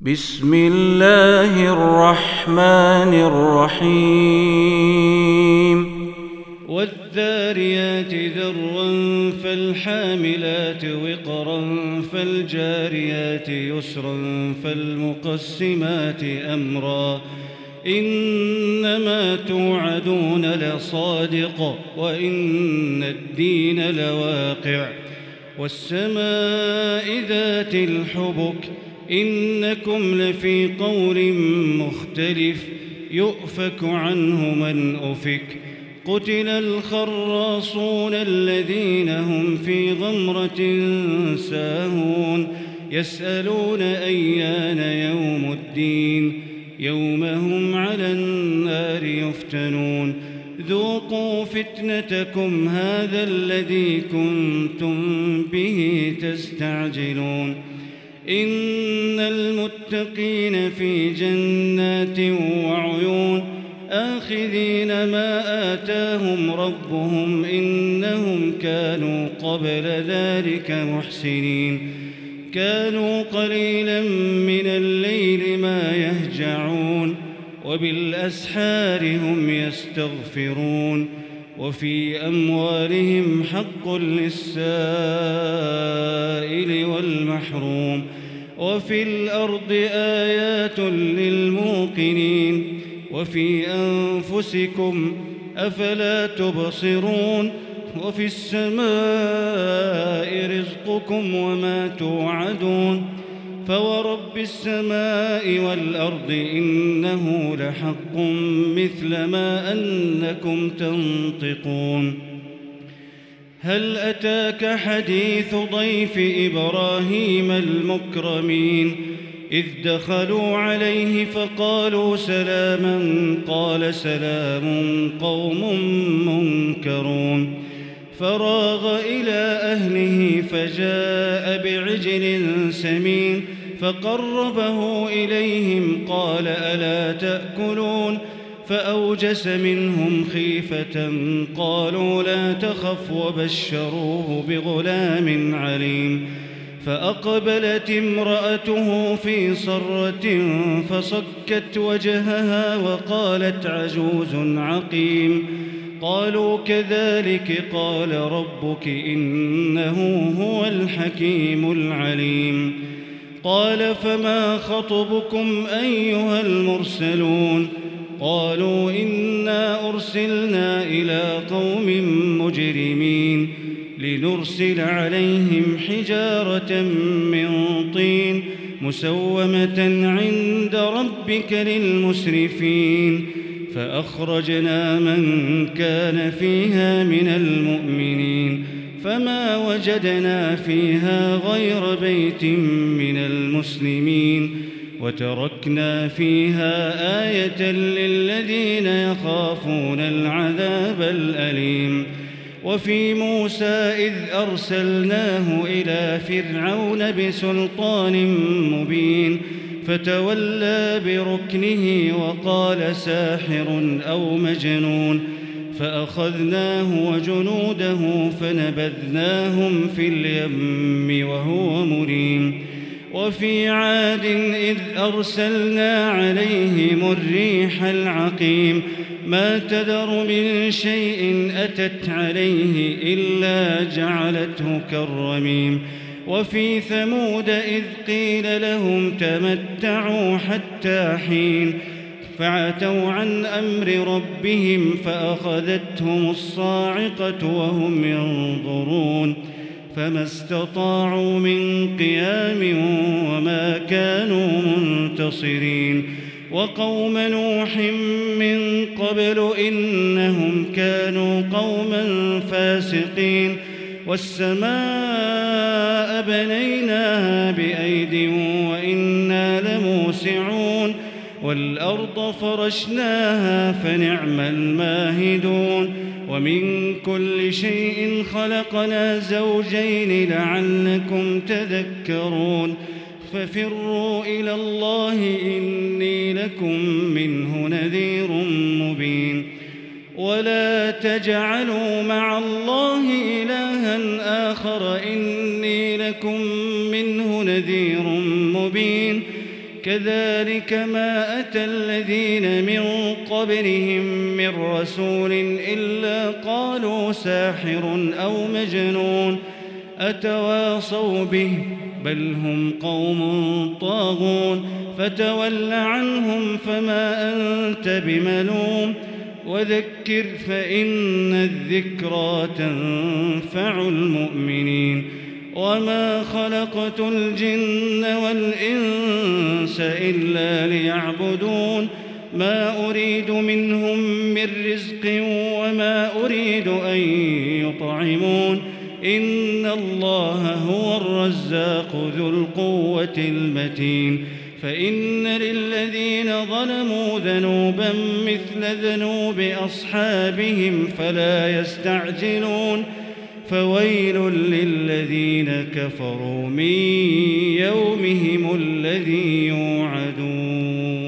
بسم الله الرحمن الرحيم والذاريات ذروا فالحاملات وقرا فالجاريات يسرا فالمقسمات أمرا إنما توعدون لصادق وإن الدين لواقع والسماء ذات الحبك إنكم لفي قول مختلف يؤفك عنه من أفك قتل الخراصون الذين هم في غمرة ساهون يسألون أيان يوم الدين يوم هم على النار يفتنون ذوقوا فتنتكم هذا الذي كنتم به تستعجلون إن المتقين في جنات وعيون آخذين ما آتاهم ربهم إنهم كانوا قبل ذلك محسنين كانوا قليلا من الليل ما يهجعون وبالأسحار هم يستغفرون وفي أموالهم حق للسائل والمحروم وفي الأرض آيات للموقنين وفي أنفسكم أفلا تبصرون وفي السماء رزقكم وما توعدون فورب السماء والأرض إنه لحق مثل ما أنكم تنطقون هل أتاك حديث ضيف إبراهيم المكرمين إذ دخلوا عليه فقالوا سلاما قال سلام قوم منكرون فراغ إلى أهله فجاء بعجل سمين فقربه إليهم قال ألا تأكلون فأوجس منهم خيفة قالوا لا تخف وبشروه بغلام عليم فأقبلت امرأته في صرة فصكت وجهها وقالت عجوز عقيم قالوا كذلك قال ربك إنه هو الحكيم العليم قال فما خطبكم أيها المرسلون قالوا إنا أرسلنا إلى قوم مجرمين لنرسل عليهم حجارة من طين مسومة عند ربك للمسرفين فأخرجنا من كان فيها من المؤمنين فما وجدنا فيها غير بيت من المسلمين وتركنا فيها آية للذين يخافون العذاب الأليم وفي موسى إذ أرسلناه إلى فرعون بسلطان مبين فتولى بركنه وقال ساحر أو مجنون فأخذناه وجنوده فنبذناهم في اليم وهو مليم وفي عاد إذ أرسلنا عليهم الريح العقيم ما تذر من شيء أتت عليه إلا جعلته كالرميم وفي ثمود إذ قيل لهم تمتعوا حتى حين فعتوا عن أمر ربهم فأخذتهم الصاعقة وهم ينظرون فما استطاعوا من قيام وما كانوا منتصرين وقوم نوح من قبل إنهم كانوا قوما فاسقين والسماء بنيناها بأيد وإنا لموسعون والأرض فرشناها فنعم الماهدون ومن كل شيء خلقنا زوجين لعلكم تذكرون ففروا إلى الله إني لكم منه نذير مبين ولا تجعلوا مع الله إلها آخر إني لكم منه نذير مبين كذلك ما أتى الذين من قبلهم من رسول إلا قالوا ساحر أو مجنون أتواصوا به بل هم قوم طاغون فتول عنهم فما أنت بملوم وذكر فإن الذكرى تنفع المؤمنين وما خلقت الجن والإنس إلا ليعبدون ما أريد منهم من رزق وما أريد أن يطعمون إن الله هو الرزاق ذو القوة المتين فإن للذين ظلموا ذنوبا مثل ذنوب أصحابهم فلا يستعجلون فويل للذين كفروا من يومهم الذي يوعدون